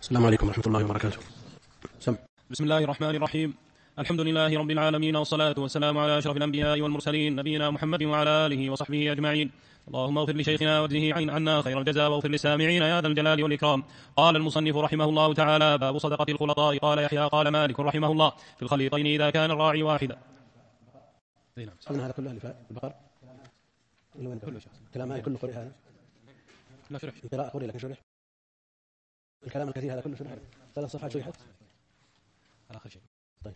السلام عليكم ورحمة الله وبركاته. بسم الله الرحمن الرحيم. الحمد لله رب العالمين، والصلاة والسلام على أشرف الأنبياء والمرسلين نبينا محمد وعلى آله وصحبه أجمعين. اللهم اغفر لشيخنا واجزه عنا خير الجزاء، واغفر للسامعين يا ذا الجلال والإكرام. قال المصنف رحمه الله تعالى: باب صدقة الخلطاء. قال يحيى قال مالك رحمه الله: في الخليطين إذا كان الراعي واحدا. هذا كله اللي في البقر كلام كله قرئ، هذا لا شرح قراءة قرئ لكن شرح الكلام الكثير هذا كله شرح 3 صفحات شرحت على آخر شيء. طيب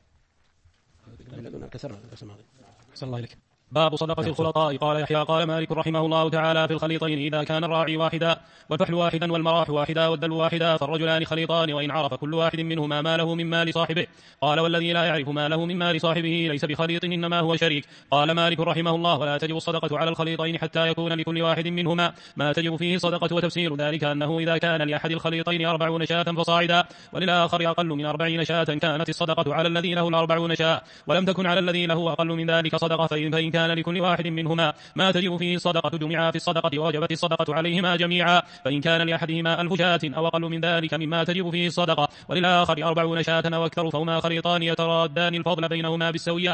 كسرنا الدرس الماضي. صلى الله عليك. باب صدقة الخلطاء. قال يحيى قال مالك رحمه الله تعالى: في الخليطين إذا كان الراعي واحدا والفحل واحدا والمراح واحدا والدلو واحدا فالرجلان خليطان، وإن عرف كل واحد منهما ما له من مال صاحبه. قال: والذي لا يعرف ما له من مال صاحبه ليس بخليط، إنما هو شريك. قال مالك رحمه الله: ولا تجب الصدقة على الخليطين حتى يكون لكل واحد منهما ما تجب فيه صدقة. وتفسير ذلك أنه إذا كان لأحد الخليطين 40 شاة فصاعدا وللآخر أقل من 40 شاة كانت الصدقة على الذي له 40 شاة، ولم تكن على الذي له أقل من ذلك صدقة. فإن كان لكل واحد منهما ما تجب فيه الصدقة جمعا في الصدقة ووجبت الصدقة عليهما جميعا. فإن كان لأحدهما 1000 شاة أو أقل من ذلك مما تجب فيه الصدقة وللآخر 40 شاة أو أكثر فهما خليطان يترادان الفضل بينهما بالسوية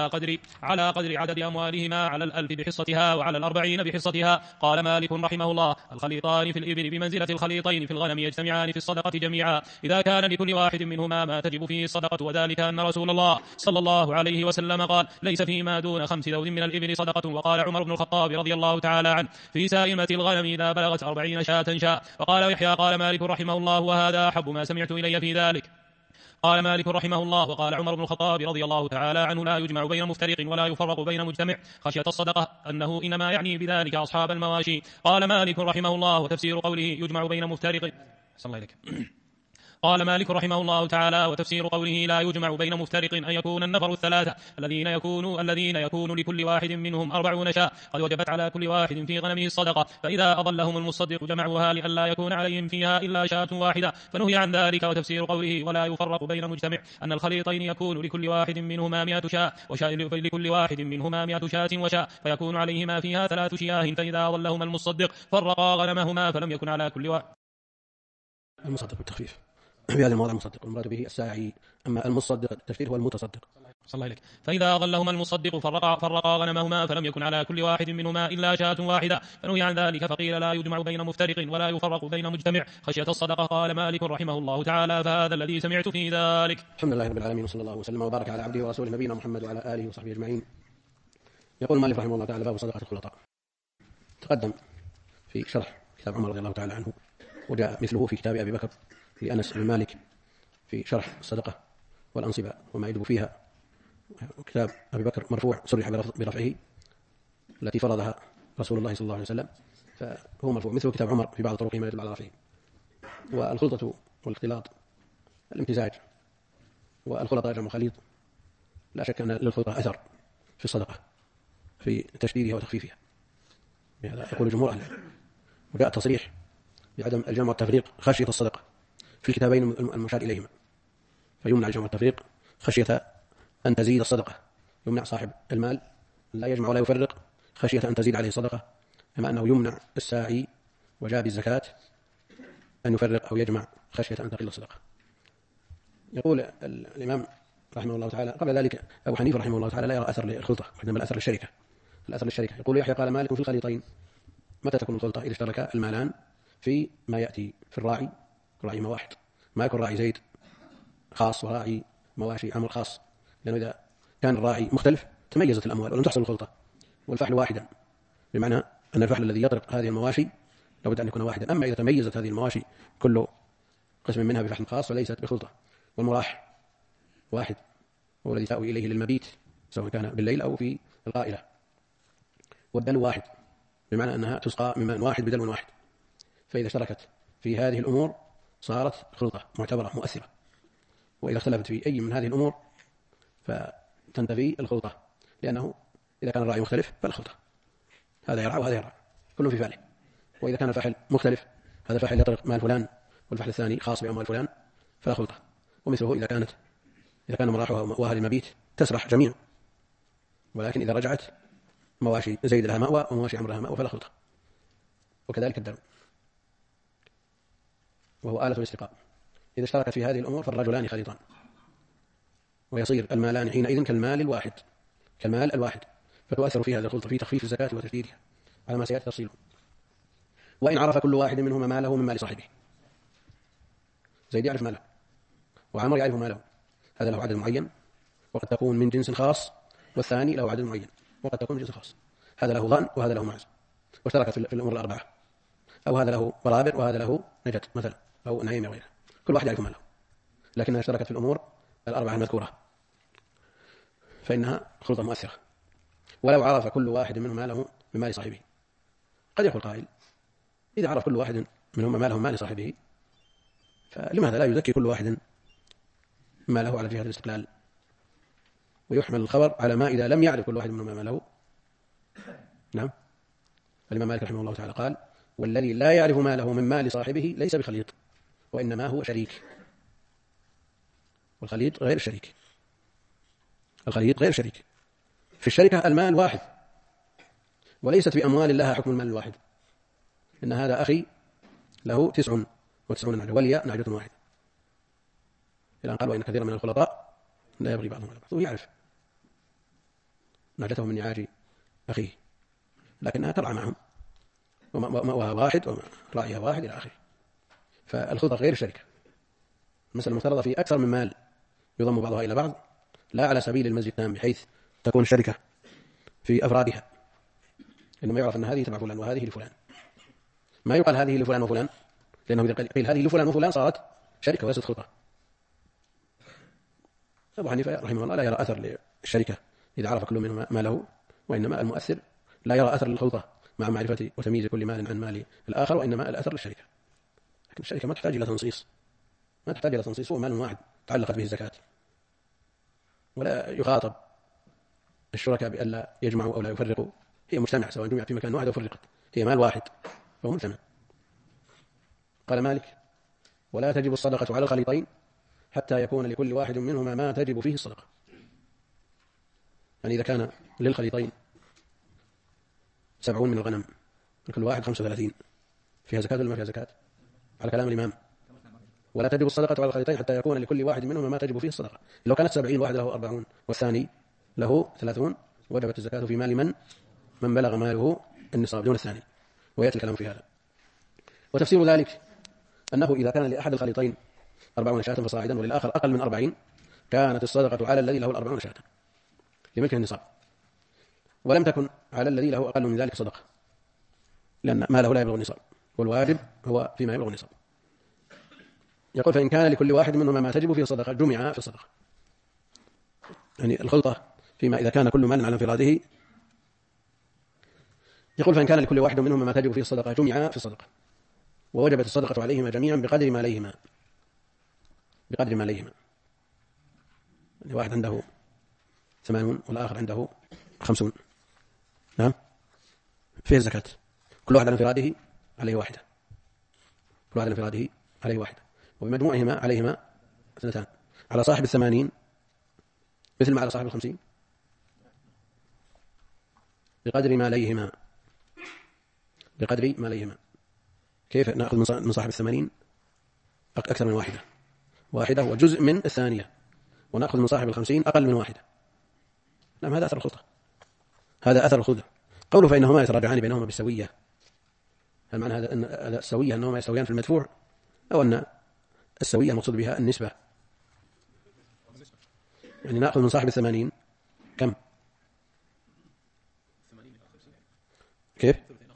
على قدر عدد أموالهما، على 1000 بحصتها وعلى 40 بحصتها. قال مالك رحمه الله: الخليطان في الإبل بمنزلة الخليطين في الغنم يجتمعان في الصدقة جميعا إذا كان لكل واحد منهما ما تجب فيه الصدقة. وذلك أن رسول الله صلى الله عليه وسلم قال: ليس فيما دون 5 ذود من الإبل صدقة. وقال عمر بن الخطاب رضي الله تعالى عنه: في سائمة الغنم إذا بلغت 40 شاة. وقال يحيى قال مالك رحمه الله: وهذا أحب ما سمعت إلي في ذلك. قال مالك رحمه الله: وقال عمر بن الخطاب رضي الله تعالى عنه: لا يجمع بين مفترق ولا يفرق بين مجتمع خشية الصدقة، أنه إنما يعني بذلك أصحاب المواشي. قال مالك رحمه الله: وتفسير قوله يجمع بين مفترق. صلى الله عليك. قال مالك رحمه الله تعالى: وتفسير قوله لا يجمع بين مفترق أن يكون النفر الثلاثة الذين يكون لكل واحد منهم 40 شاة قد وجبت على كل واحد في غنمه الصدقة، فإذا أضلهم المصدق جمعوها لئلا يكون عليهم فيها إلا شاة واحدة فنهي عن ذلك. وتفسير قوله ولا يفرق بين مجتمع أن الخليطين يكون لكل واحد منهما 100 شاة لكل واحد منهما 100 شاة وشاة فيكون عليهما فيها 3 شياه، فإذا أضلهما المصدق فرقا غنمهما فلم يكن على كل واحد. المصدق بالتخفيف في هذا الموضع المصدق المراد به الساعي، أما المصدق التفسير هو المتصدق. صلى الله عليك. فإذا أضلهما المصدق فرقا غنمهما فلم يكن على كل واحد منهما إلا شاة واحدة فنهي عن ذلك. فقيل لا يجمع بين مفترق ولا يفرق بين مجتمع خشية الصدقة. قال مالك رحمه الله تعالى: فهذا الذي سمعت في ذلك. الحمد لله رب العالمين، وصلى الله وسلم وبارك على عبده ورسوله نبينا محمد وعلى آله وصحبه أجمعين. يقول مالك رحمه الله تعالى: باب صدقة الخلطاء. تقدم في شرح كتاب عمر رضي الله تعالى عنه، وجاء مثله في كتاب أبي بكر في أنس بن مالك في شرح الصدقة والأنصبة وما يجب فيها. كتاب أبي بكر مرفوع صرح برفعه التي فرضها رسول الله صلى الله عليه وسلم، فهو مرفوع، مثل كتاب عمر في بعض طرقه ما يدل على رفعه. والخلطة والاختلاط الامتزاج، والخلطة جمع خليط، لا شك أن للخلطة أثر في الصدقة في تشديدها وتخفيفها، بهذا يقول جمهور أهل العلم. وجاء تصريح بعدم الجمع والتفريق خشية الصدقة في الكتابين المشار إليهما، فيمنع الجمع والتفريق خشية أن تزيد الصدقة، يمنع صاحب المال لا يجمع ولا يفرق خشية أن تزيد عليه صدقة، كما أنه يمنع الساعي وجاب الزكاة أن يفرق أو يجمع خشية أن تقل الصدقة. يقول الإمام رحمه الله تعالى: قبل ذلك أبو حنيفة رحمه الله تعالى لا يرى أثر للخلطة وإنما الأثر للشركة. يقول يحيى قال مالك: في الخليطين متى تكون الخلطة؟ إذا اشترك المالان في ما يأتي في الراعي واحد، ما يكون راعي زيد خاص وراعي مواشي عمر خاص، لأنه إذا كان الراعي مختلف تميزت الأموال ولم تحصل الخلطة. والفحل واحدا، بمعنى أن الفحل الذي يطرق هذه المواشي لابد أن يكون واحدا. أما إذا تميزت هذه المواشي كل قسم منها بفحل خاص وليست بخلطة. والمراح واحد، هو الذي تأوي إليه للمبيت سواء كان بالليل أو في القائلة. والدلو واحد، بمعنى أنها تسقى من ماء واحد بدلو واحد. فإذا اشتركت في هذه الأمور صارت خلطة معتبرة مؤثرة. وإذا اختلفت في أي من هذه الأمور فتنتفي الخلطة، لأنه إذا كان الراعي مختلف فلا خلطة، هذا يرعى وهذا يرعى كل في فعله. وإذا كان الفحل مختلف، هذا الفحل يطرق مال فلان والفحل الثاني خاص بأموال فلان فلا خلطة. ومثله إذا كان مراحها وأهل المبيت تسرح جميع، ولكن إذا رجعت مواشي زيد لها مأوى ومواشي عمر لها مأوى فلا خلطة. وكذلك الدلو، وهو آلة الاستقاء. إذا اشتركت في هذه الأمور فالرجلان خليطان، ويصير المالان حينئذ كالمال الواحد، فتؤثر في هذا الخلط في تخفيف الزكاة وتشديدها على ما سيأتي تفصيله. وإن عرف كل واحد منهما ماله من مال صاحبه، زيد يعرف ماله وعمر يعرف ماله، هذا له عدد معين وقد تكون من جنس خاص، والثاني له عدد معين وقد تكون من جنس خاص، هذا له ظن وهذا له معز، واشتركت في الأمور الأربعة، أو هذا له برابر وهذا له نجد مثلا أو نعيم وغيره، كل واحد يعرف ماله، لكنها اشتركت في الأمور الأربعة المذكورة فإنها خلطة مؤثرة. ولو عرف كل واحد منهم ماله من مال صاحبه، قد يقول قائل إذا عرف كل واحد منهم ماله من مال صاحبه فلماذا لا يزكي كل واحد ماله على جهة الاستقلال، ويحمل الخبر على ما إذا لم يعرف كل واحد منهم ماله. نعم، الإمام مالك رحمه الله تعالى قال: والذي لا يعرف ماله من مال صاحبه ليس بخليط، وإنما هو شريك. والخليط غير الشريك، الخليط غير شريك. في الشركة المال واحد، وليست في أموال لها حكم المال الواحد، إن هذا أخي له 99 نعجة ولي نعجة واحدة، الآن قال: وإن كثيرا من الخلطاء لا يبغي بعضهم على بعض، وهو يعرف نعجته من نعاج أخيه، لكنها ترعى معهم ومأواها واحد ورأيها واحد إلى آخره. فالخلطة غير الشركة، المسألة المفترضة في أكثر من مال يضم بعضها إلى بعض، لا على سبيل المزج التام بحيث تكون الشركة في أفرادها، إنما يعرف أن هذه تبع فلان وهذه لفلان، ما يقال هذه لفلان وفلان، لأنه إذا قيل هذه لفلان وفلان صارت شركة وليست خلطة. أبو حنيفة رحمه الله لا يرى أثر للشركة إذا عرف كل منهما ماله، وإنما المؤثر لا يرى أثر للخلطة مع معرفة وتمييز كل مال عن مال الآخر، وإنما الأثر للشركة. لكن الشركة ما تحتاج إلى تنصيص، هو مال واحد تعلقت به الزكاة، ولا يخاطب الشركاء بأن لا يجمعوا أو لا يفرقوا، هي مجتمع سواء جمع في مكان واحد أو فرقت، هي مال واحد فهو مجتمع. قال مالك: ولا تجب الصدقة على الخليطين حتى يكون لكل واحد منهما ما تجب فيه الصدقة. يعني إذا كان للخليطين 70 من الغنم، لكل واحد 35، فيها زكاة ولا ما فيها زكاة؟ على كلام الإمام ولا تجب الصدقة على الخليطين حتى يكون لكل واحد منهما ما تجب فيه الصدقة. لو كانت 70 واحد له 40 والثاني له 30 وجبت الزكاة في مال من بلغ ماله النصاب دون الثاني، ويأتي الكلام في هذا. وتفسير ذلك أنه إذا كان لأحد الخليطين 40 شاة فصاعدا وللآخر أقل من 40، كانت الصدقة على الذي له 40 شاة لملك النصاب، ولم تكن على الذي له أقل من ذلك صدقة، لأن ماله لا يبلغ النصاب، والواجب هو فيما يبلغ النصاب. يقول: فإن كان لكل واحد منهما ما تجب فيه الصدقة جمع في الصدقة. يعني الخلطة فيما إذا كان كل مال على انفراده. يقول: فإن كان لكل واحد منهما ما تجب فيه الصدقة جمع في الصدقة، ووجبت الصدقة عليهما جميعا بقدر ما ليهما. يعني واحد عنده 80 والآخر عنده 50، نعم، فيه الزكاة، كل واحد على انفراده عليه واحدة، وبمجموعهما عليهما 2. على صاحب 80 مثل ما على صاحب 50 بقدر ما ليهما. كيف نأخذ من صاحب 80 أكثر من واحدة وجزء من الثانية، ونأخذ من صاحب 50 أقل من واحدة؟ نعم، هذا أثر الخلطة. قوله فإنهما يتراجعان بينهما بالسوية، هل معنى هذا أن السوية أنهما يستويان في المدفوع، أو أن السوية المقصود بها النسبة؟ يعني نأخذ من صاحب 80 كم؟ كيف؟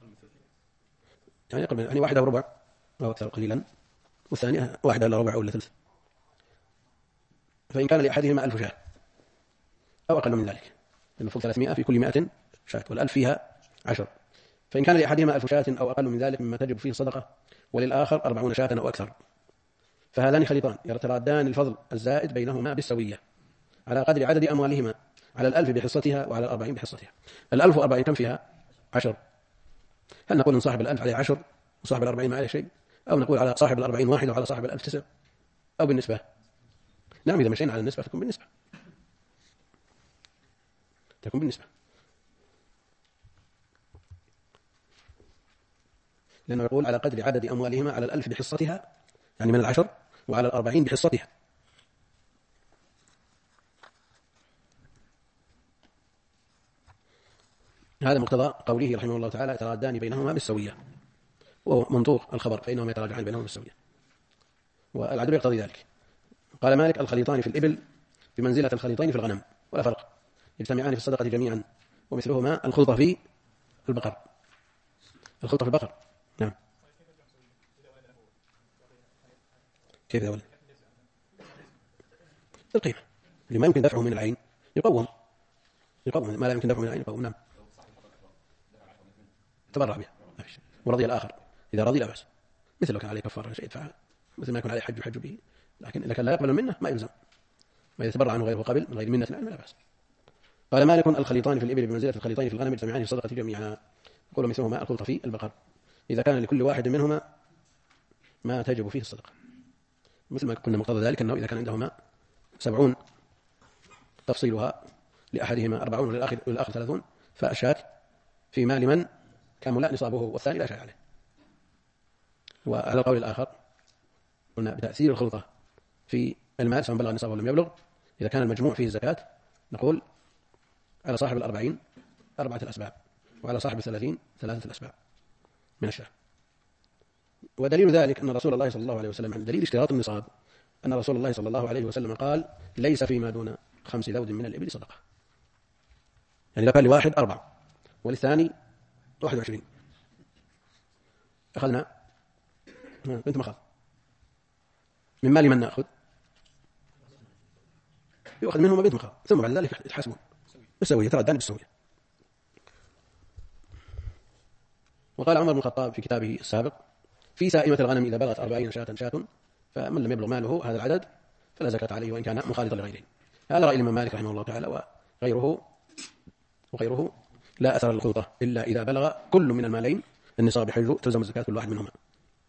يعني 1 وربع أو أكثر قليلا، والثانية 1 إلا ربع أو إلا ثلث. فإن كان لأحدهما 1000 شاة أو أقل من ذلك، المفروض 300 في كل 100 شاة، والألف فيها 10. فإن كان لأحدهما 1000 شاة أو أقل من ذلك مما تجب فيه الصدقة، وللآخر 40 شاة أو أكثر، فهذان خليطان يترادان الفضل الزائد بينهما بالسوية على قدر عدد أموالهما، على 1000 بحصتها وعلى 40 بحصتها. 1040 كم فيها؟ 10. هل نقول إن صاحب 1000 عليه 10 وصاحب 40 ما عليه شيء، أو نقول على صاحب 40 واحد وعلى صاحب 1000 9، أو بالنسبة؟ نعم، إذا مشينا على النسبة تكون بالنسبة، لأنه يقول على قدر عدد أموالهما على 1000 بحصتها، يعني من 10 وعلى 40 بحصتها. هذا مقتضى قوله رحمه الله تعالى: يترادان بينهما بالسوية، وهو منطوق الخبر، فإنهما يتراجعان بينهما بالسوية، والعدل يقتضي ذلك. قال مالك: الخليطان في الإبل بمنزلة الخليطين في الغنم، ولا فرق، يجتمعان في الصدقة جميعا، ومثلهما الخلطة في البقر. الخلطة في البقر، نعم. كيف ذا؟ القيمة لما يمكن دفعه من العين يقوم ما لا يمكن دفعه من العين يقوم، نعم. تبرع بها ورضي الآخر، إذا رضي لا بأس، مثل لو كان عليه كفارة شيء يدفعها، مثل ما يكون عليه حج يحج به، لكن إذا كان لا يقبل منه ما يلزم، ما يتبرع عنه غيره قبل من غير منة لا بأس. قال مالك: الخليطان في الإبل بمنزلة الخليطين في الغنم يجتمعان في الصدقة جميعا، يقول مثلهما الخلطة في البقر، إذا كان لكل واحد منهما ما تجب فيه الصدقة، مثل ما كنا مقتضى ذلك أنه إذا كان عندهما 70 تفصيلها لأحدهما 40 وللآخر 30، فالشاة في مال من كامل نصابه والثاني لا شيء عليه. وعلى القول الآخر قلنا بتأثير الخلطة في المال سواء بلغ النصاب ولم يبلغ، إذا كان المجموع فيه الزكاة نقول على صاحب 40 4 الأسباب، وعلى صاحب 30 3 الأسباب من الشاة. ودليل ذلك أن رسول الله صلى الله عليه وسلم، دليل اشتراط النصاب، أن رسول الله صلى الله عليه وسلم قال: ليس فيما دون 5 ذود من الإبل صدقة. يعني لو كان لواحد 4 وللثاني 21، أخذنا بنت مخاض، من مال من نأخذ؟ يؤخذ منهما بنت مخاض، ثم بعد ذلك يتحاسبون بالسوية، تردان بالسوية. وقال عمر بن الخطاب في كتابه السابق: في سائمة الغنم إذا بلغت 40 شاة، فمن لم يبلغ ماله هذا العدد فلا زكاة عليه وإن كان مخالطا لغيره. هذا رأي الإمام مالك رحمه الله تعالى، وغيره لا أثر للخلطة إلا إذا بلغ كل من المالين النصاب بحيث تلزم الزكاة كل واحد منهما.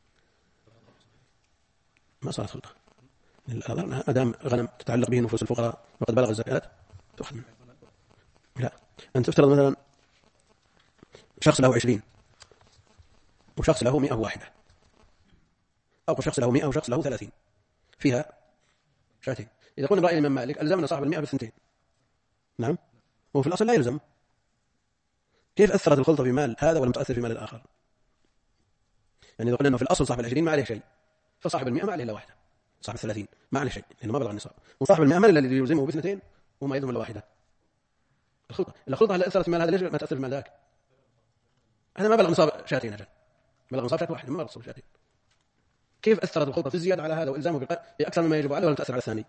ما صارت خلطة، ما دام غنم تتعلق به نفوس الفقراء وقد بلغ الزكاة تأخذ منه. لا، أنت تفترض مثلا شخص له 20 وشخص له 101، أو شخص له 100 وشخص له 30، فيها شاتين. إذا قلنا رأي الإمام مالك ألزمنا صاحب 100 بالثنتين، نعم، هو في الأصل لا يلزم. كيف أثرت الخلطة في مال هذا ولم تؤثر في مال الآخر؟ يعني إذا قلنا أنه في الأصل صاحب 20 ما عليه شيء، فصاحب 100 ما عليه إلا واحدة، صاحب 30 ما عليه شيء لأنه ما بلغ النصاب، وصاحب 100 من الذي يلزمه باثنتين وما يلزم إلا واحدة. الخلطة هل أثرت في مال هذا؟ ليش ما تأثر في مال ذاك؟ هذا ما بلغ نصاب شاتين، أجل بلغ نصاب شات واحدة، ما بلغ شاتين. كيف أثرت الخلطة في الزيادة على هذا وإلزامه بأكثر مما يجب عليه ولم تأثر على الثاني؟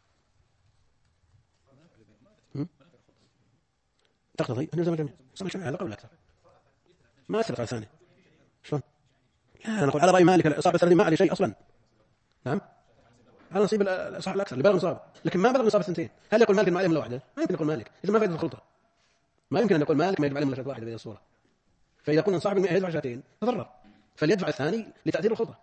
تقتضي أن يلزم الجميع، صار الجميع على قول أكثر، ما أثرت على الثاني. شلون؟ لا، أنا أقول على رأي مالك صاحب 30 ما عليه شيء أصلا، نعم، على نصيب صاحب الأكثر اللي بلغ نصاب، لكن ما بلغ نصاب الثنتين. هل يقول مالك ما عليهم إلا واحدة؟ ما يمكن يقول مالك، إذا ما فائدة الخلطة. ما يمكن أن يقول مالك ما يجب عليهم إلا شاة واحدة بهذه الصورة. فإذا قلنا صاحب 100 يدفع شاتين تضرر، فليدفع الثاني لتأثير الخلطة.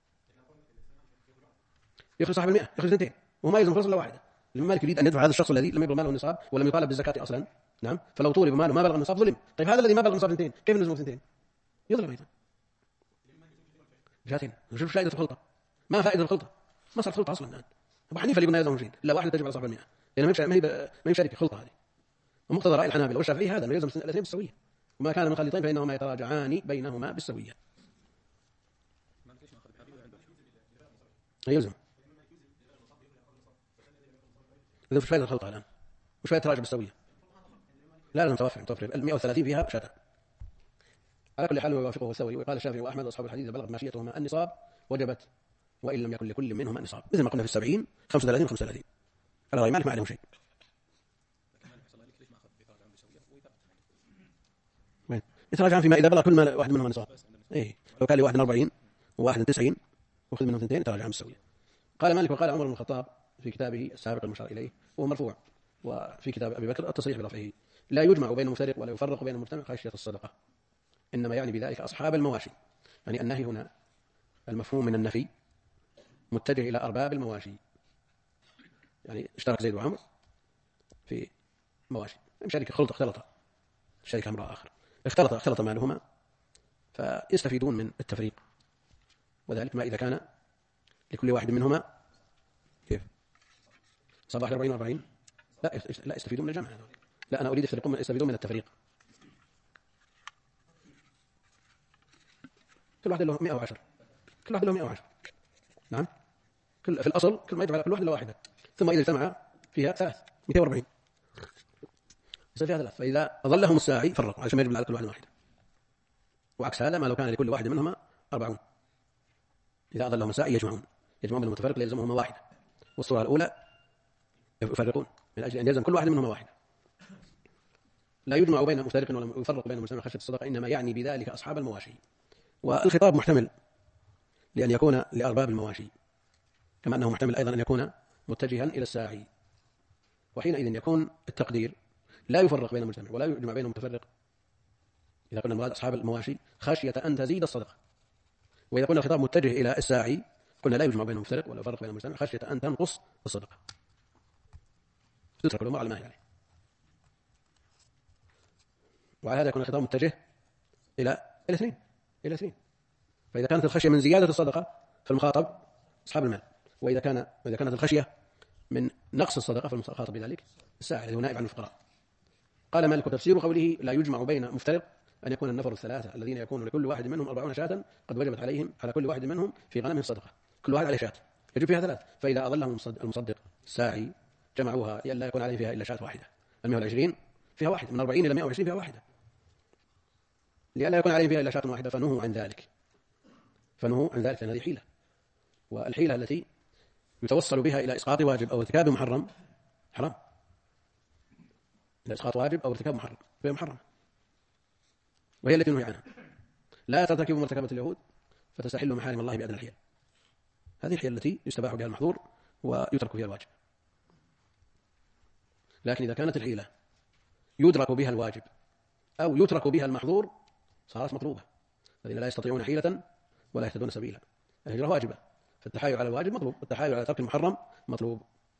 يأخذ صاحب 100 يأخذ 2، وما يلزم خلص إلا واحدة. المالك يريد أن يدفع هذا الشخص الذي لم يبلغ ماله النصاب ولم يطالب بالزكاة أصلا، نعم، فلو طولب ماله ما بلغ النصاب ظلم. طيب هذا الذي ما بلغ النصاب 2 كيف نلزمه 2؟ يظلم أيضا شاتين. نشوف فائدة الخلطة، ما فائدة الخلطة، ما صارت خلطة أصلا الآن. أبو حنيفة اللي قلنا يلزم 20 لا واحدة تجب على صاحب 100، لأن ما هي شركة خلطة هذه. ومقتضى رأي الحنابلة والشافعي هذا أنه يلزم الاثنين بالسوية، وما كان من خليطين فإنهما يتراجعان بينهما بالسوية. يلزم إذا في فائدة الخلطة الآن وش فائدة تراجع بالسوية؟ لا لازم توفر 130 فيها شاة. على كل حال يوافقه الثوري، وقال الشافعي وأحمد وأصحاب الحديث بلغت ماشيتهما النصاب وجبت وإن لم يكن لكل منهما نصاب، مثل ما قلنا في 70 35 35. على رأي مالك ما عليهم شيء. يتراجعان فيما إذا بلغ كل ما واحد منهما نصاب. إيه، لو كان لواحد 40 وواحد 90 وخذ منهم 2 يتراجعان بالسوية. قال مالك وقال عمر بن الخطاب في كتابه السابق المشار إليه وهو مرفوع، وفي كتاب أبي بكر التصريح برفعه: لا يجمع بين المفترق ولا يفرق بين المجتمع خشية الصدقة، إنما يعني بذلك أصحاب المواشي. يعني النهي هنا المفهوم من النفي متجه إلى أرباب المواشي، يعني اشترك زيد وعمر في مواشي، شركة خلطة اختلط شركة امرأة آخر اختلط مالهما، فيستفيدون من التفريق، وذلك ما إذا كان لكل واحد منهما كيف؟ صار 41 لا يستفيدون من الجمع. لا أنا أريد يستفيدون من التفريق. كل واحد له 110. كل واحد له 110. نعم. في الأصل كل ما يجب على كل واحد له واحدة، ثم إذا اجتمع فيها 240 يصير فيها 3. فإذا أظلهم الساعي فرقوا عشان ما يجب على كل واحد واحدة. وعكس هذا ما لو كان لكل واحد منهما 40 إذا أظلهم الساعي يجمعون بين المتفرق ليلزمهما واحدة. والصورة الأولى يفرقون من أجل أن يلزم كل واحد منهما واحدة. لا يجمع بين مفترق ولا يفرق بين المجتمع خشية الصدقة، إنما يعني بذلك أصحاب المواشي. والخطاب محتمل لأن يكون لأرباب المواشي، كما أنه محتمل أيضا أن يكون متجها إلى الساعي. وحينئذ يكون التقدير لا يفرق بين المجتمع ولا يجمع بين المتفرق إذا قلنا المراد أصحاب المواشي خشية أن تزيد الصدقة. وإذا قلنا الخطاب متجه إلى الساعي قلنا لا يجمع بين المفترق ولا يفرق بين المجتمع خشية أن تنقص الصدقة، تترك الأمور على ما هي عليه. وعلى هذا يكون الخطاب متجه إلى الاثنين. فإذا كانت الخشية من زيادة الصدقة فالمخاطب أصحاب المال، وإذا كانت الخشية من نقص الصدقة فالمخاطب بذلك الساعي الذي هو نائب عن الفقراء. قال مالك: تفسير قوله لا يجمع بين مفترق أن يكون النفر الثلاثة الذين يكون لكل واحد منهم 40 شاة قد وجبت عليهم على كل واحد منهم في غنمه الصدقة، كل واحد عليه شاة يجب فيها 3. فإذا أظلهم المصدق الساعي جمعوها لا يكون عليهم فيها إلا شاة واحدة. 120 فيها واحدة، من 40 إلى 120 فيها واحدة، لألا يكون عليهم فيها إلا شاة واحدة فنهوا عن ذلك لأن هذه حيلة، والحيلة التي يتوصل بها إلى إسقاط واجب أو ارتكاب محرم حرام. إلى إسقاط واجب أو ارتكاب محرم فهي محرم، وهي التي نهي عنها. لا ترتكبوا مرتكبات اليهود فتستحلوا محارم الله بأدنى الحيل. هذه الحيل التي يستباح بها المحظور ويترك فيها الواجب. لكن إذا كانت الحيلة يدرك بها الواجب أو يترك بها المحظور صارت مطلوبة. الذين لا يستطيعون حيلة ولا يهتدون سبيلا. الهجرة واجبة، فالتحايل على الواجب مطلوب، والتحايل على ترك المحرم مطلوب.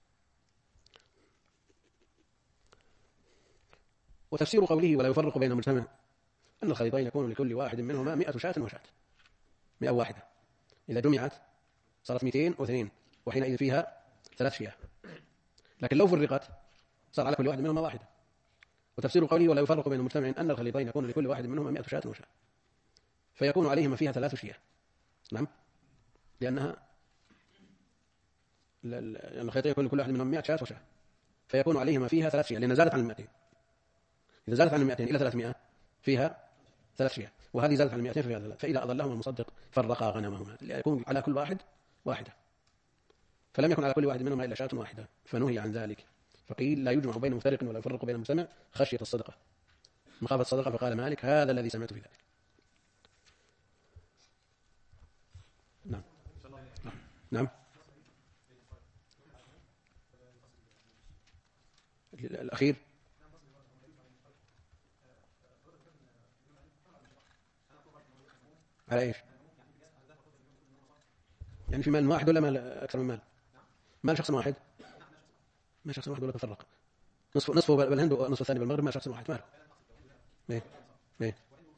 وتفسير قوله ولا يفرق بين المجتمع أن الخليطين يكون لكل واحد منهما 100 شاة وشاة، 100 واحدة. إذا جمعت صارت 202 وحينئذ فيها 3 شياه. لكن لو فرقت صار على كل واحد منهما واحدة. وتفسير قوله ولا يفرق بين المجتمع أن الخليطين يكون لكل واحد منهما 100 شاة وشاة، فيكون عليهما فيها 3 شياه. نعم، لأن الخليطين يكون لكل واحد منهم 100 شاة وشاة، فيكون عليهما فيها 3 شياه لأن زادت عن 200. إذا زادت عن 200 إلى 300 فيها 3 شياه، وهذه زادت عن 200 فيها 3. فإذا أضلهم المصدق فرقا غنمهما ليكون على كل واحد واحدة، فلم يكن على كل واحد منهما إلا شاة واحدة فنهي عن ذلك. فقيل لا يجمع بين مفترق ولا يفرق بين المجتمع خشية الصدقة، مخافة الصدقة. فقال مالك هذا الذي سمعت في ذلك. نعم. الأخير على إيش؟ يعني في مال واحد ولا مال أكثر من مال؟ مال شخص واحد، ما شخص واحد ولا تفرق. نصفه بالهند ونصف الثاني بالمغرب، ما شخص واحد ماله. إيه.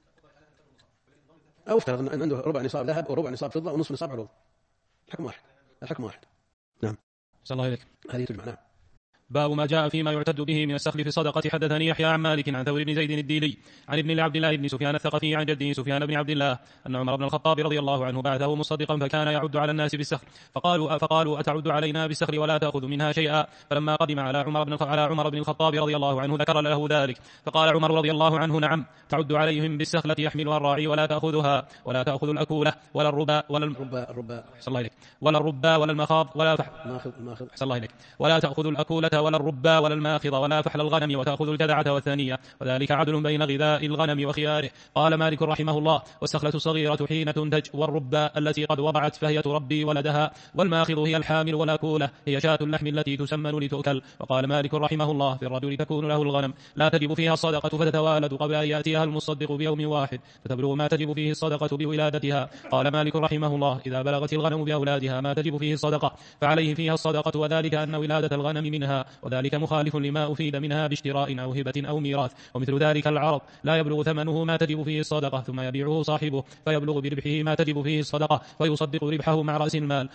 أو افترض أن عنده ربع نصاب ذهب وربع نصاب فضة ونصف نصاب عروض. الحكم واحد. نعم. صلى الله عليك. هذه تجمع. نعم. باب ما جاء فيما يعتد به من السخل في الصدقة. حدثني يحيى عن مالك عن ثور بن زيد الديلي عن ابن عبد الله بن سفيان الثقفي عن جده سفيان بن عبد الله أن عمر بن الخطاب رضي الله عنه بعثه مصدقا فكان يعد على الناس بالسخل، فقالوا أتعد علينا بالسخل ولا تأخذ منها شيئا؟ فلما قدم على عمر بن الخطاب رضي الله عنه ذكر له ذلك، فقال عمر رضي الله عنه نعم، تعد عليهم بالسخلة يحملها الراعي ولا تأخذها، ولا تأخذ الأكولة ولا الربا ولا المخاض ولا ولا تأخذ الأكولة ولا الربا ولا الماخض ولا فحل الغنم، وتأخذ الجذعة والثانية، وذلك عدل بين غذاء الغنم وخياره. قال مالك رحمه الله: والسخلة الصغيرة حين تنتج، والربا التي قد وضعت فهي تربي ولدها، والماخض هي الحامل، والأكولة هي شاة اللحم التي تسمن لتؤكل. وقال مالك رحمه الله: في الرجل تكون له الغنم لا تجب فيها الصدقة فتتوالد قبل أن يأتيها المصدق بيوم واحد فتبلغ ما تجب فيه الصدقة بولادتها. قال مالك رحمه الله: إذا بلغت الغنم بأولادها ما تجب فيه الصدقة فعليه فيها الصدقة، وذلك أن ولادة الغنم منها بها، وذلك مخالف لما أفيد منها باشتراء أو هبة أو ميراث. ومثل ذلك العرض لا يبلغ ثمنه ما تجب فيه الصدقة ثم يبيعه صاحبه فيبلغ بربحه ما تجب فيه الصدقة فيصدق ربحه مع رأس المال،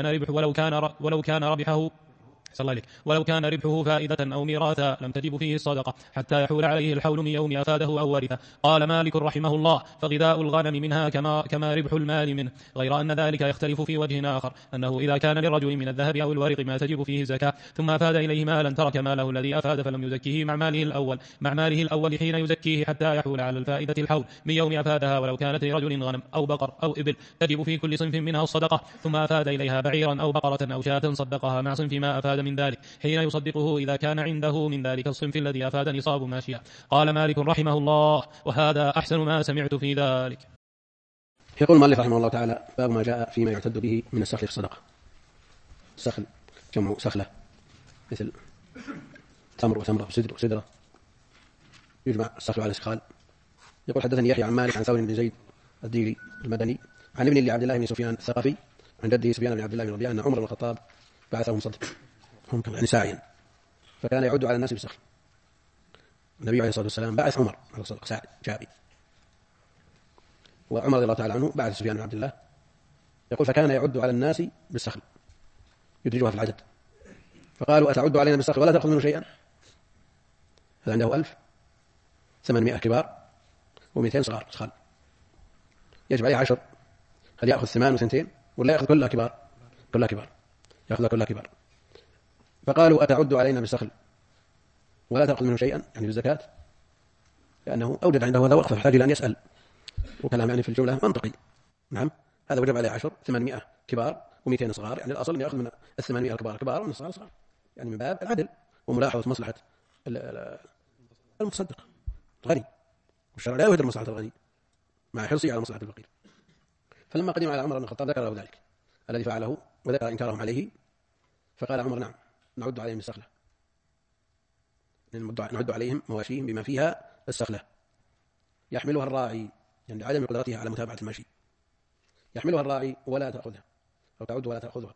ولو كان ربحه فائدة أو ميراثا لم تجب فيه الصدقة حتى يحول عليه الحول من يوم أفاده أو ورثه. قال مالك رحمه الله: فغذاء الغنم منها كما ربح المال منه، غير أن ذلك يختلف في وجه آخر، أنه إذا كان للرجل من الذهب أو الورق ما تجب فيه الزكاة ثم أفاد إليه مالا ترك ماله الذي أفاد فلم يزكيه مع ماله الأول حين يزكيه حتى يحول على الفائدة الحول من يوم أفادها، ولو كانت لرجل غنم أو بقر أو إبل تجب في كل صنف منها الصدقة ثم أفاد إليها بعيرا أو بقرة أو شاة صدقها مع صنف ما أفاد من ذلك حين يصدقه إذا كان عنده من ذلك الصنف الذي أفاد نصاب ماشية. قال مالك رحمه الله: وهذا أحسن ما سمعت في ذلك. يقول المؤلف رحمه الله تعالى: باب ما جاء فيما يعتد به من السخل في الصدقة. السخل جمع سخلة، مثل تمر وتمرة وسدر وسدرة، يجمع السخل على السخال. يقول: حدثني يحيى عن مالك عن ثور بن زيد الديلي المدني عن ابن لعبد الله بن سفيان الثقفي عن جده سفيان بن عبد الله بن ربيعة أن عمر بن الخطاب بعثه مصدق يعني ساعيا، فكان يعد على الناس بالسخل. النبي عليه الصلاة والسلام بعث عمر على الصدق ساعد جابي، وعمر رضي الله تعالى عنه بعث سفيان بن عبد الله. يقول: فكان يعد على الناس بالسخل يدرجها في العدد، فقالوا: أتعد علينا بالسخل ولا تأخذ منه شيئا؟ هذا عنده 1800 كبار و200 صغار سخال، يجب عليه 10. هل يأخذ 8 و2 ولا يأخذ كلها كبار؟ كلها كبار، يأخذ كلها كبار. فقالوا: أتعد علينا بالسخل ولا تأخذ منه شيئا، يعني بالزكاة، لأنه أوجد عنده هذا وقفة فحتاج إلى أن يسأل، وكلام يعني في الجملة منطقي. نعم، هذا وجب عليه 10، 800 كبار و200 صغار، يعني الأصل أن يأخذ من 800 الكبار كبار ومن الصغار صغار، يعني من باب العدل وملاحظة مصلحة المتصدق غني، والشرع لا يهدر مصلحة الغني مع حرصه على مصلحة الفقير. فلما قدم على عمر بن الخطاب ذكر له ذلك الذي فعله وذكر إنكارهم عليه، فقال عمر: نعم، نعد عليهم السخلة، نعد عليهم مواشيهم بما فيها السخلة يحملها الراعي، يعني عدم قدرتها على متابعة الماشي، يحملها الراعي ولا تأخذها، أو تعد ولا تأخذها.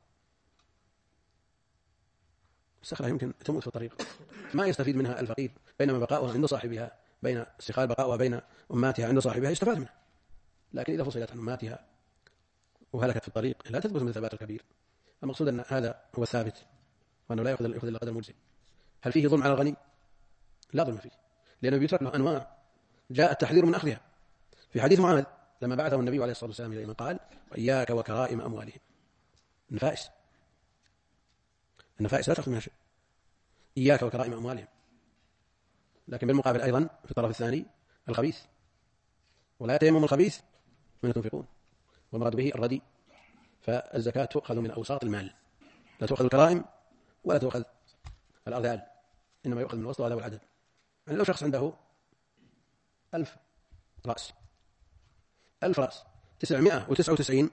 السخلة يمكن تموت في الطريق، ما يستفيد منها الفقير، بينما بقاؤها عند صاحبها، بين السخال بقاؤها بين أماتها عند صاحبها يستفاد منها، لكن إذا فصلت عن أماتها وهلكت في الطريق لا تثبت من ثبات الكبير. المقصود أن هذا هو الثابت، وأنه لا يأخذ إلا قدر مجزئ. هل فيه ظلم على الغني؟ لا ظلم فيه، لأنه يترك له أنواع جاء التحذير من أخذها. في حديث معاذ لما بعثه النبي عليه الصلاة والسلام إليه قال: إياك وكرائم أموالهم. النفائس لا تأخذ منها شيء، إياك وكرائم أموالهم. لكن بالمقابل أيضا في الطرف الثاني الخبيث: ولا يتيمم الخبيث من تنفقون، والمراد به الردي. فالزكاة تؤخذ من أوساط المال، لا تؤخذ الكرائم ولا تؤخذ الأرذال، إنما يؤخذ من الوسط، وهذا هو العدد. يعني لو شخص عنده 1000 رأس 999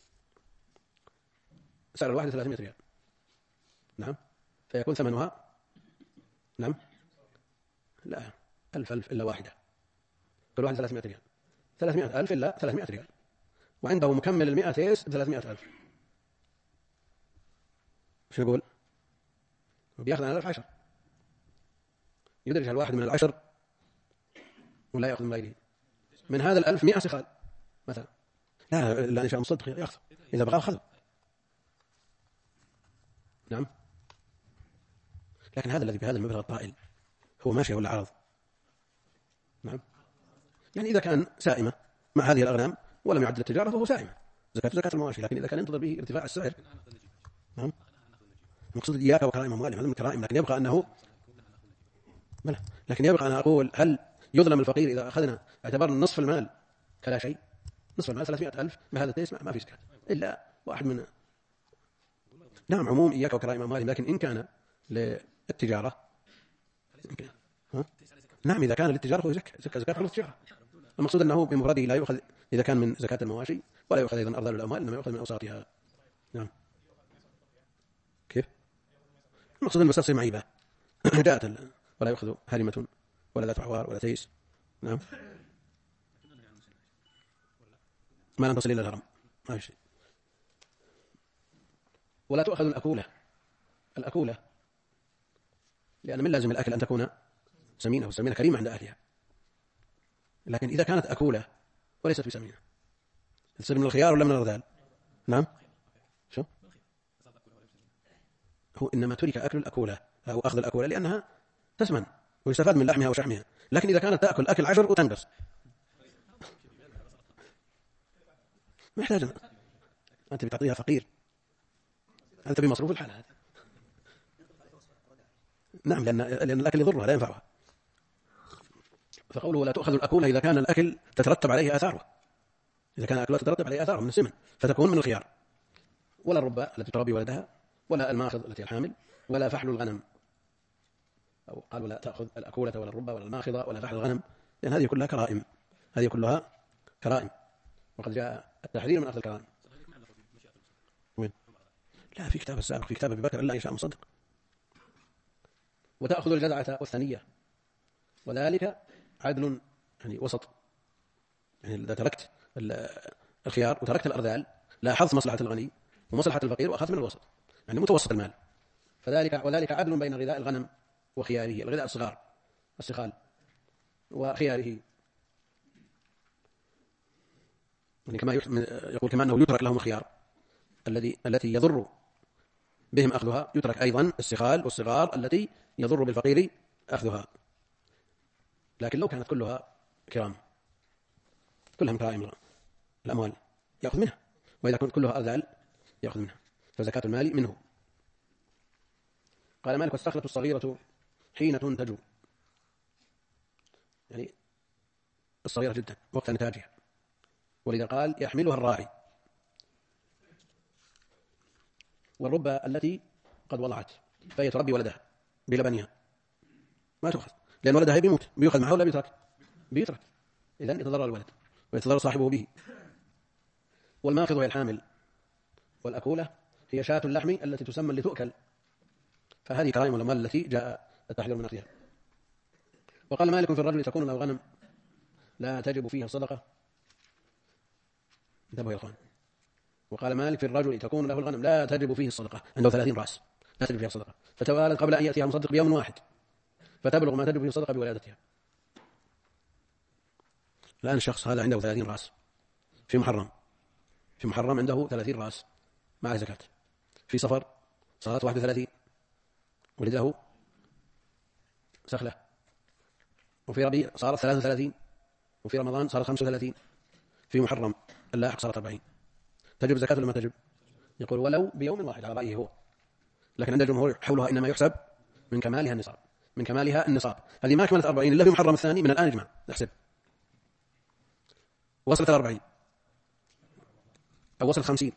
سعر الواحد 300 ريال، نعم، فيكون ثمنها نعم لا 1000 إلا واحدة، كل واحد 300 ريال، 300,000 إلا 300 ريال، وعنده مكمل 100 تيس 300,000. شو نقول؟ بيأخذ عن 1000 يدرج الواحد من 10 ولا يأخذ من غيره. من هذا 1000 100 سخال مثلا، لا إن شاء مصدق يأخذ، إذا بغى أخذ. نعم، لكن هذا الذي بهذا المبلغ الطائل هو ماشي ولا عرض؟ نعم، يعني إذا كان سائمة مع هذه الأغنام ولم يعد للتجارة فهو سائمة، زكاة المواشي. لكن إذا كان ينتظر به ارتفاع السعر، نعم، المقصود إياك وكرائم أموالهم، هذا من الكرائم، لكن يبقى أنه بلى، لكن يبقى أن أقول: هل يظلم الفقير إذا أخذنا اعتبرنا نصف المال كلا شيء؟ نصف المال 300,000 بهذا التيس ما في زكاة إلا واحد من. نعم، عموم إياك وكرائم أموالهم، لكن إن كان للتجارة نعم، إذا كان للتجارة فهو زكاة خلص التجارة. المقصود أنه بمفرده لا يؤخذ إذا كان من زكاة المواشي، ولا يؤخذ أيضا أرذال الأموال، إنما يؤخذ من أوساطها. نعم، كيف؟ المقصود أن المستصي معيبة جاءت ولا يؤخذ هرمة ولا ذات عوار ولا تيس. نعم، ما لم تصل إلى الهرم ما في شيء. ولا تؤخذ الأكولة لأن من لازم الأكل أن تكون سمينة، والسمينة كريمة عند أهلها. لكن إذا كانت أكولة وليست بسمينة تصير من الخيار ولا من الغذال؟ نعم، شو هو إنما ترك أكل الأكولة أو أخذ الأكولة لأنها تسمن ويستفاد من لحمها وشحمها. لكن إذا كانت تأكل أكل عشر وتنقص محتاجة، أنت بتعطيها فقير، أنت بمصروف الحالة هذه. نعم، لأن الأكل يضرها لا ينفعها. فقوله لا تؤخذ الأكولة إذا كان الأكل تترتب عليه آثاره، إذا كان الأكل تترتب عليه آثاره من السمن فتكون من الخيار. ولا الرباء التي تربي ولدها، ولا الماخض التي الحامل، ولا فحل الغنم، أو قالوا لا تأخذ الأكولة ولا الرباء ولا الماخضة ولا فحل الغنم، لأن هذه كلها كرائم، هذه كلها كرائم، وقد جاء التحذير من أخذ الكرائم. وين؟ لا، في كتاب السابق، في كتاب أبي بكر إلا إن شاء مصدق. وتأخذ الجذعة والثنية، وذلك عدل يعني وسط، يعني إذا تركت الخيار وتركت الأرذال لاحظت مصلحة الغني ومصلحة الفقير وأخذت من الوسط، يعني متوسط المال. وذلك عدل بين غذاء الغنم وخياره، الغذاء الصغار السخال وخياره، يعني كما يقول كما أنه يترك لهم الخيار التي يضر بهم أخذها، يترك أيضا السخال والصغار التي يضر بالفقير أخذها. لكن لو كانت كلها كرام، كلها كرائم الأموال يأخذ منها، وإذا كانت كلها أرذال يأخذ منها، فزكاة المال منه. قال مالك والصخرة الصغيرة حين تنتج، يعني الصغيرة جدا وقت نتاجها، ولذا قال يحملها الراعي. والربة التي قد وضعت فهي تربي ولدها بلبنها، ما تؤخذ، لأن ولدها بيموت، بيأخذ معه ولا بيترك، إذن يتضرر الولد ويتضرر صاحبه به. والماخذ هي الحامل، والأكولة هي شاة اللحم التي تسمى لتؤكل، فهذه كرائم الأموال التي جاء التحذير من أخذها. وقال مالك في الرجل تكون له غنم لا تجب فيها الصدقة. انتبهوا يا اخوان. وقال مالك في الرجل تكون له الغنم لا تجب فيه الصدقة، عنده 30 رأس لا تجب فيها الصدقة، فتوالد قبل أن يأتيها المصدق بيوم واحد فتبلغ ما تجب فيه الصدقة بولادتها. الآن الشخص هذا عنده 30 رأس في محرم عنده 30 رأس مع زكاة، في صفر صارت 31 ولد له سخلة، وفي ربيع صارت 33، وفي رمضان صارت 35، في محرم اللاحق صارت 40. تجب زكاة ولا ما تجب؟ يقول ولو بيوم واحد على رأيه هو، لكن عند الجمهور حولها إنما يحسب من كمالها النصاب. هذه ما كملت 40 إلا في محرم الثاني من الآن يجمع نحسب، وصلت 40 أو وصلت 50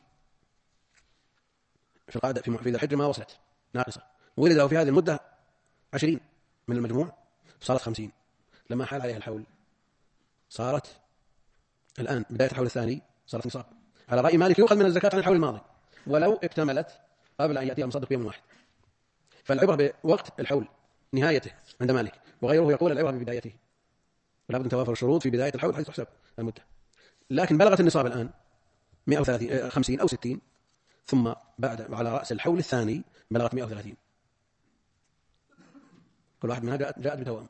في القعدة في ذي الحجة ما وصلت ناقصة، ولد في هذه المدة 20 من المجموع صارت 50، لما حال عليها الحول صارت الآن بداية الحول الثاني صارت نصاب. على رأي مالك يؤخذ من الزكاة عن الحول الماضي ولو اكتملت قبل أن يأتيها المصدق بيوم واحد، فالعبرة بوقت الحول نهايته عند مالك، وغيره يقول العبرة ببدايته، ولا بد من توافر الشروط في بداية الحول حيث تحسب المدة. لكن بلغت النصاب الآن 150 أو 60، ثم بعد على رأس الحول الثاني بلغت 130، كل واحد منها جاءت بتوام.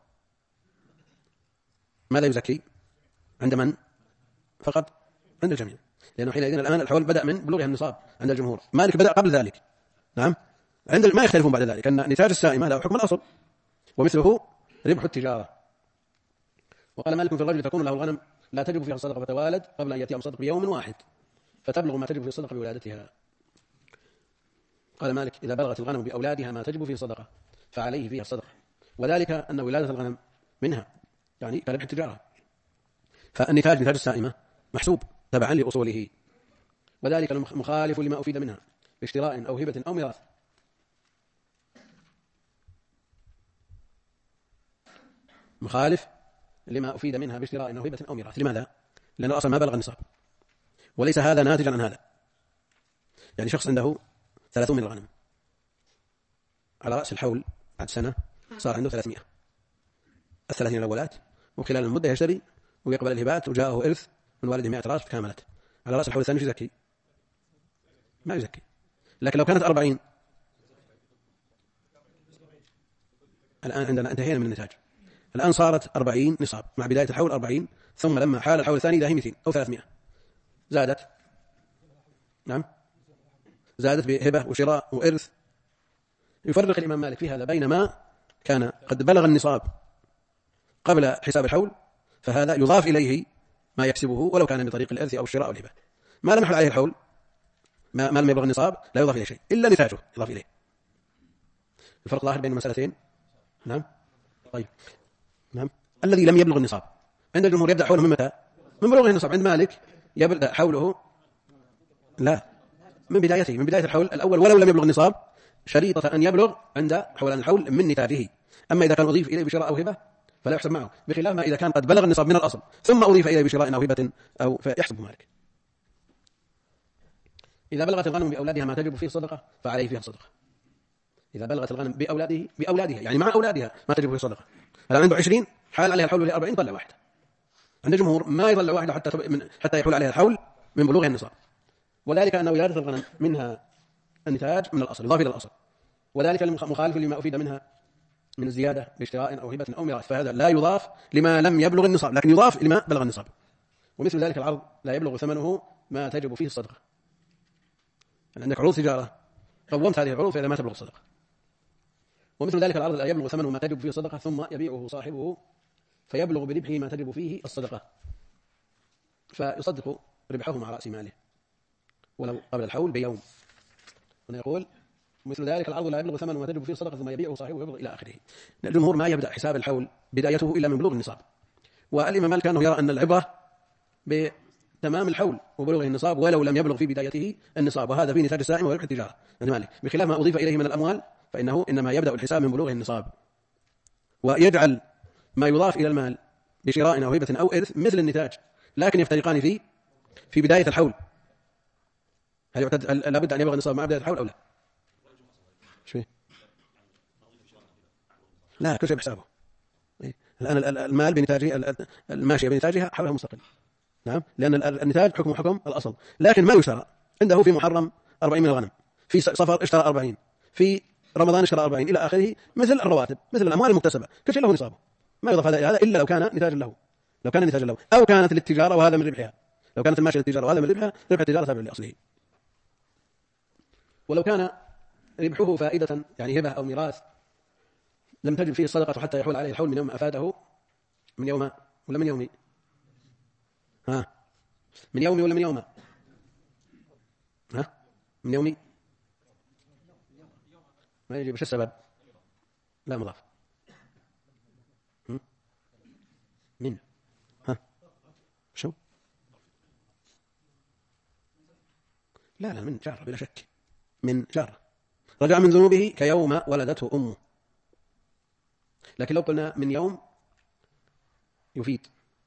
ماذا يزكي؟ عند من؟ فقط عند الجميع، لأنه حينئذ الآن الحول بدأ من بلوغها النصاب عند الجمهور. مالك بدأ قبل ذلك، نعم، عند ما يختلفون بعد ذلك أن نتاج السائمة له حكم الأصل ومثله ربح التجارة. وقال مالك في الرجل تكون له الغنم لا تجب فيها الصدقة فتوالد قبل أن يأتيها المصدق بيوم واحد فتبلغ ما تجب في الصدقة بولادتها. قال مالك إذا بلغت الغنم بأولادها ما تجب فيه الصدقة فعليه فيها الصدقة، وذلك أن ولادة الغنم منها يعني كربح التجارة، فالنتاج نتاج السائمة محسوب تبعا لأصوله، وذلك مخالف لما أفيد منها باشتراء أو هبة أو ميراث. مخالف لما أفيد منها باشتراء أو هبة أو ميراث. لماذا؟ لأن الأصل ما بلغ النصاب، وليس هذا ناتجا عن هذا. يعني شخص عنده 30 من الغنم، على رأس الحول بعد سنة صار عنده 300، 30 الأولات، وخلال المدة يشتري ويقبل الهبات وجاءه إرث من والده 100 رأس كاملت، على رأس الحول الثاني يزكي؟ ما يزكي. لكن لو كانت 40 الآن عندنا انتهينا من النتاج. الآن صارت 40 نصاب مع بداية الحول 40، ثم لما حال الحول الثاني إذا هي 200 أو 300 زادت. نعم، زادت بهبة وشراء وإرث. يفرق الإمام مالك في هذا بين ما كان قد بلغ النصاب قبل حساب الحول، فهذا يضاف إليه ما يكسبه ولو كان من طريق الإرث أو الشراء أو الهبة. ما لم يحل عليه الحول، ما لم يبلغ النصاب، لا يضاف إليه شيء إلا نتاجه يضاف إليه. الفرق ظاهر بين المسألتين. نعم. طيب. نعم. الذي لم يبلغ النصاب عند الجمهور يبدأ حوله من متى؟ من بلوغه النصاب. عند مالك يبدأ حوله لا من بدايته، من بداية الحول الأول ولو لم يبلغ النصاب، شريطة أن يبلغ عند حولان الحول من نتاجه. أما إذا كان أضيف إليه بشراء أو هبة فلا يحسب معه، بخلاف ما إذا كان قد بلغ النصاب من الأصل ثم أضيف إليه بشراء أو هبة أو فيحسب مالك. إذا بلغت الغنم بأولادها ما تجب فيه الصدقة فعليه فيها الصدقة. إذا بلغت الغنم بأولادها يعني مع أولادها ما تجب فيه الصدقة. الآن عنده 20 حال عليها الحول ل40 طلع واحدة. عند الجمهور ما يطلع واحدة حتى يحول عليها الحول من بلوغها النصاب، وذلك أنه يرث الغنم منها النتاج من الأصل يضاف إلى الأصل، وذلك مخالف لما أفيد منها من الزيادة باشتراء أو هبة أو ميراث، فهذا لا يضاف لما لم يبلغ النصاب لكن يضاف لما بلغ النصاب. ومثل ذلك العرض لا يبلغ ثمنه ما تجب فيه الصدقة. عندك عروض تجارة قومت هذه العروض فإذا ما تبلغ الصدقة. ومثل ذلك العرض لا يبلغ ثمنه ما تجب فيه الصدقة ثم يبيعه صاحبه فيبلغ بربحه ما تجب فيه الصدقة، فيصدق ربحه مع رأس ماله ولو قبل الحول بيوم. ونقول مثل ذلك العرض لا يبلغ ثمنه ما تجب فيه الصدقة ثم يبيعه صاحبه ويبلغ إلى آخره. الجمهور ما يبدأ حساب الحول بدايته إلا من بلوغ النصاب، والإمام مالك كانه يرى أن العبرة بتمام الحول وبلوغه النصاب ولو لم يبلغ في بدايته النصاب، وهذا في نتاج السائم وربح التجارة عند مالك، بخلاف ما أضيف إليه من الأموال فإنه إنما يبدأ الحساب من بلوغه النصاب، ويجعل ما يضاف إلى المال بشراء أو هبة أو إرث مثل النتاج لكن يفترقان في بداية الحول. هل يعتد لابد أن يبلغ النصاب مع بداية الحول أو لا؟ شو لا، كل شيء بحسابه. الآن المال بنتاجه، الماشية بنتاجها حولها مستقل. نعم، لأن النتاج حكم الأصل، لكن ما يشترى عنده في محرم 40 من الغنم، في صفر اشترى 40، في رمضان اشترى 40 إلى آخره، مثل الرواتب مثل الأموال المكتسبة كل شيء له نصابه، ما يضاف هذا إلى هذا إلا لو كان نتاجا له، أو كانت للتجارة وهذا من ربحها، لو كانت الماشية للتجارة وهذا من ربحها، ربح التجارة تابع لأصله. ولو كان ربحه فائدة يعني هبة أو ميراث لم تجب فيه الصدقة حتى يحول عليه الحول من يوم أفاده، من يوم ولا من يومي؟ من يومي ولا من يوم؟ من يومي ما يجب. وش السبب؟ لا مضاف. من شو؟ لا من جارة بلا شك، من جارة. رجع من ذنوبه كيوم ولدته أمه، لكن لو قلنا من يوم يفيد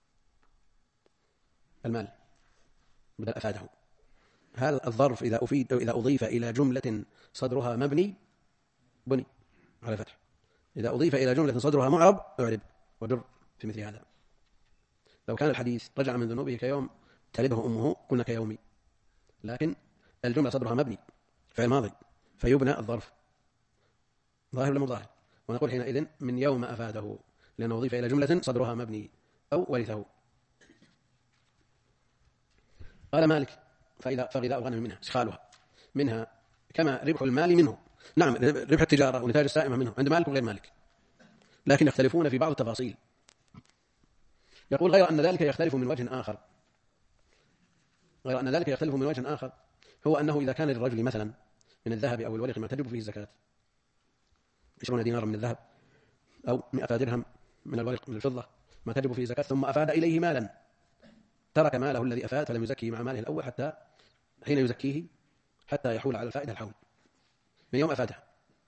المال بدل أفاده. هذا الظرف إذا أفيد أو إذا أضيف إلى جملة صدرها مبني بني على فتح، إذا أضيف إلى جملة صدرها معرب أعرب وجر في مثل هذا. لو كان الحديث رجع من ذنوبه كيوم تلده أمه قلنا كيومي، لكن الجملة صدرها مبني فعل ماضي فيبنى الظرف ظاهر ولا مظاهر، ونقول حينئذ من يوم أفاده لأنه أضيف إلى جملة صدرها مبني أو ورثه. قال مالك فغذاء الغنم منها سخالها منها كما ربح المال منه. نعم، ربح التجارة ونتاج السائمة منه عند مالك وغير مالك، لكن يختلفون في بعض التفاصيل. يقول غير أن ذلك يختلف من وجه آخر، هو أنه إذا كان للرجل مثلا من الذهب أو الورق ما تجب فيه الزكاة 20 دينارا من الذهب أو 100 درهم من الورق من الفضة ما تجب فيه الزكاة، ثم أفاد إليه مالا ترك ماله الذي أفاد فلم يزكيه مع ماله الأول حتى حين يزكيه حتى يحول على الفائدة الحول من يوم أفادها.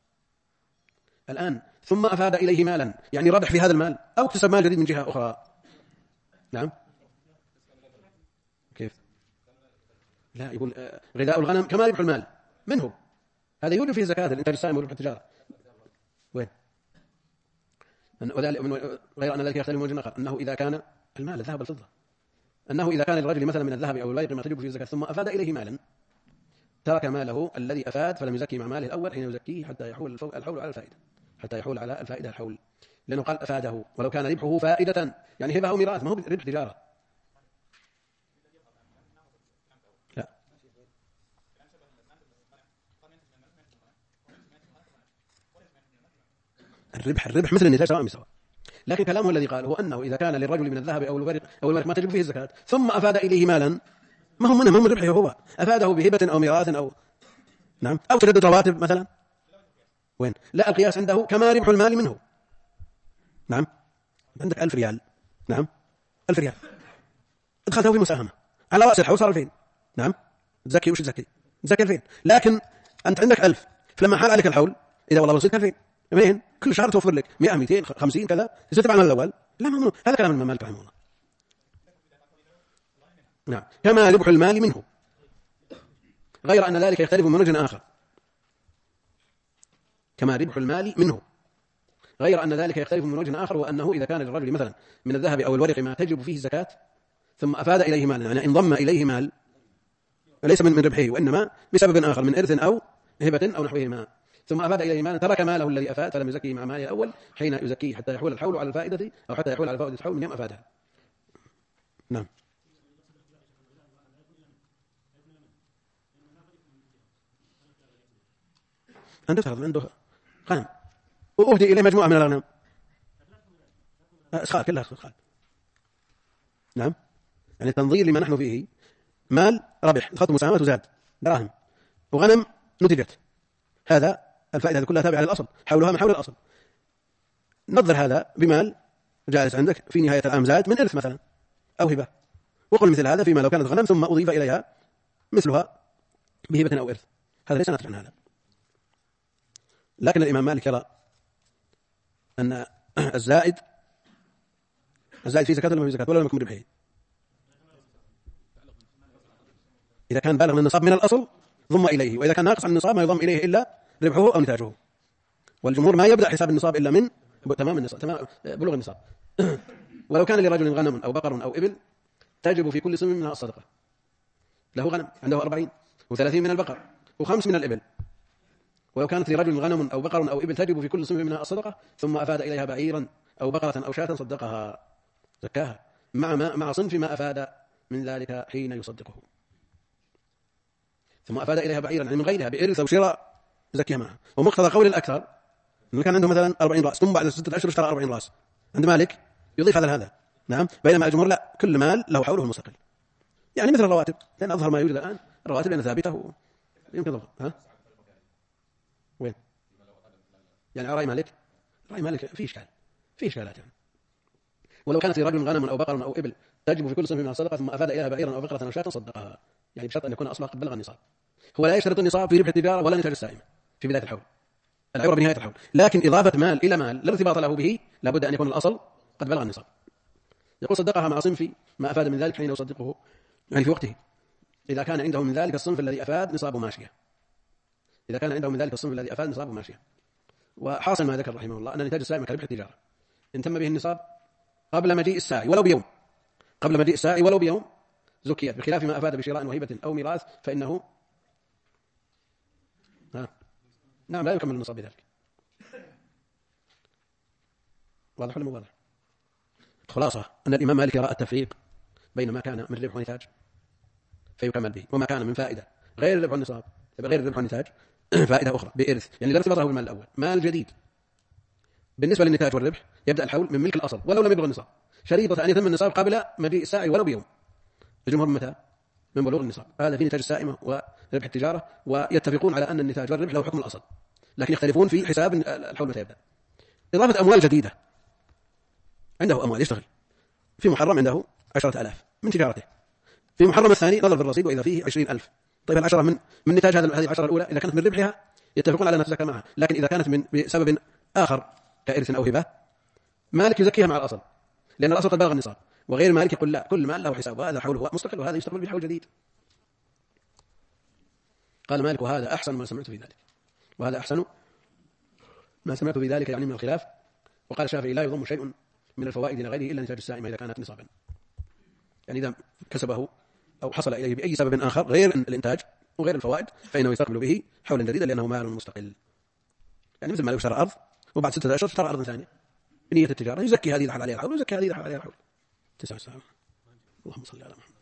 الآن ثم أفاد إليه مالا يعني ربح في هذا المال أو اكتسب مال جديد من جهة أخرى. نعم كيف؟ لا، يقول غذاء الغنم كما ربح المال منه، هذا يوجد فيه زكاة الإنتاج السائم وربح التجارة. وين؟ غير أن ذلك يختلف من وجه آخر، أنه إذا كان المال الذهب والفضة، أنه إذا كان للرجل مثلا من الذهب أو الورق ما تجب فيه الزكاة ثم أفاد إليه مالا ترك ماله الذي أفاد فلم يزكي مع ماله الأول حين يزكيه حتى يحول الحول على الفائدة. حتى يحول على الفائدة الحول، لأنه قال أفاده، ولو كان ربحه فائدة يعني هبة أو ميراث، ما هو ربح تجارة. لا، الربح مثل النتاج سواء بسواء، لكن كلامه الذي قال هو أنه إذا كان للرجل من الذهب أو الورق ما تجب فيه الزكاة ثم أفاد إليه مالا، ما هو من ربحه، هو أفاده بهبة أو ميراث أو نعم أو تجدد رواتب مثلا. وين؟ لا، القياس عنده كما ربح المال منه. نعم، عندك 1000 ريال، نعم 1000 ريال ادخلته في مساهمة على رأس الحول صار 2000، نعم تزكي وش تزكي؟ تزكي 2000، لكن أنت عندك 1000، فلما حال عليك الحول إذا والله وصلت 2000 منين؟ كل شهر توفر لك 100 250 كذا، تزيد عن الأول. لا، ما هذا كلام الإمام مالك رحمه الله. نعم، كما ربح المال منه، غير أن ذلك يختلف من وجه آخر. كما ربح المال منه، غير أن ذلك يختلف من وجه آخر، وأنه إذا كان للرجل مثلا من الذهب أو الورق ما تجب فيه الزكاة ثم أفاد إليه مال، يعني انضم إليه مال ليس من ربحه وإنما بسبب آخر من إرث أو هبة أو نحوهما، ثم أفاد إليه مال ترك ماله الذي أفاد فلم يزكيه مع ماله الأول حين يزكيه حتى يحول الحول على الفائدة، أو حتى يحول على فائدة الحول من يوم أفادها. نعم. عنده غنم وأهدي إليه مجموعة من الأغنام، أسخال كلها أسخال. نعم، يعني تنظير لما نحن فيه، مال ربح خط مساهمات وزاد دراهم، وغنم نتجت، هذا الفائدة كلها تابعة للأصل، حولها من حول الأصل. نظر هذا بمال جالس عندك في نهاية العام زاد من إرث مثلا أو هبة، وقل مثل هذا فيما لو كانت غنم ثم أضيف إليها مثلها بهبة أو إرث، هذا ليس ناتج عن هذا. لكن الإمام مالك يرى أن الزائد فيه زكاة ولا ما فيه زكاة ولا لم يكن ربحه، إذا كان بالغ من النصاب من الأصل ضم إليه، وإذا كان ناقص عن النصاب ما يضم إليه إلا ربحه أو نتاجه. والجمهور ما يبدأ حساب النصاب إلا من تمام النصاب، تمام بلوغ النصاب. ولو كان لرجل غنم أو بقر أو إبل تجب في كل سن منها الصدقة، له غنم عنده 40 و30 من البقر و5 من الإبل، ولو كانت لرجل غنم أو بقر أو إبل تجب في كل سن منها الصدقة، ثم أفاد إليها بعيرا أو بقرة أو شاة صدقها زكاها مع صنف ما أفاد من ذلك حين يصدقه. ثم أفاد إليها بعيرا يعني من غيرها بإرث أو شراء زكيها معها. ومقتضى قول الأكثر إنه كان عنده مثلا 40 رأس ثم بعد 6 أشهر اشترى 40 رأس، عند مالك يضيف هذا نعم، بينما الجمهور لا، كل مال له حوله المستقل، يعني مثل الرواتب، لأن أظهر ما يوجد الآن الرواتب لأنها ثابتة يمكن ضبطها. وين؟ يعني رأي مالك فيه إشكالات يعني. ولو كانت لرجل غنم أو بقر أو إبل تجب في كل صنف من الصدقة ثم أفاد إليها بعيرا أو بقرة أو شاة صدقها، يعني بشرط أن يكون أصلها قد بلغ النصاب. هو لا يشترط النصاب في ربح التجارة ولا نتاج السائمة في بداية الحول، العبرة بنهاية الحول، لكن إضافة مال إلى مال لا ارتباط له به لابد أن يكون الأصل قد بلغ النصاب. يقول صدقها مع صنف ما أفاد من ذلك حين يصدقه، يعني في وقته، إذا كان عنده من ذلك الصنف الذي أفاد نصابه ماشية، إذا كان عنده من ذلك الصنف الذي أفاد نصابه ماشية. وحاصل ما ذكر رحمه الله أن نتاج السائمة كربح التجارة إن تم به النصاب قبل مجيء الساعي ولو بيوم، قبل مجيء الساعي ولو بيوم زكيت، بخلاف ما أفاد بشراء وهبة أو ميراث فإنه نعم لا يكمل النصاب بذلك. واضح ولا مو واضح؟ خلاصة أن الإمام مالك يرى التفريق بين ما كان من ربح ونتاج فيكمل به، وما كان من فائدة غير ربح النصاب غير ربح ونتاج فائدة أخرى بإرث، يعني لا ارتبط له بالمال الأول، مال جديد. بالنسبة للنتاج والربح يبدأ الحول من ملك الأصل ولو لم يبلغ النصاب، شريطة أن يتم النصاب قبل مجيء الساعي ولو بيوم. الجمهور متى؟ من بلوغ النصاب. هذا في نتاج السائمة وربح التجارة، ويتفقون على أن النتاج والربح له حكم الأصل، لكن يختلفون في حساب الحول متى يبدأ. إضافة أموال جديدة، عنده أموال يشتغل في محرم، عنده 10,000 من تجارته، في محرم الثاني نظر في الرصيد وإذا فيه 20,000. طيب العشرة من نتاج هذه العشرة الأولى إذا كانت من ربحها يتفقون على أن تزكى معها، لكن إذا كانت من بسبب آخر كإرث أو هبة مالك يزكيها مع الأصل لأن الأصل قد بلغ النصاب، وغير مالك يقول لا، كل مال له حساب، وهذا حوله مستقل وهذا يشتغل بحول جديد. قال مالك وهذا أحسن ما سمعت في ذلك، وهذا أحسن ما سمعت في ذلك يعني من الخلاف. وقال الشافعي لا يضم شيء من الفوائد لغيره إلا نتاج السائمة إذا كانت نصابا، يعني إذا كسبه أو حصل إليه بأي سبب آخر غير الإنتاج وغير الفوائد فإنه يستقبل به حولا جديدا لأنه مال مستقل. يعني مثل ما لو اشترى أرض وبعد 6 أشهر اشترى أرضا ثانية بنية التجارة، يزكي هذه يدخل عليها الحول ويزكي هذه يدخل عليها الحول. 9 ساعة. اللهم صل على محمد.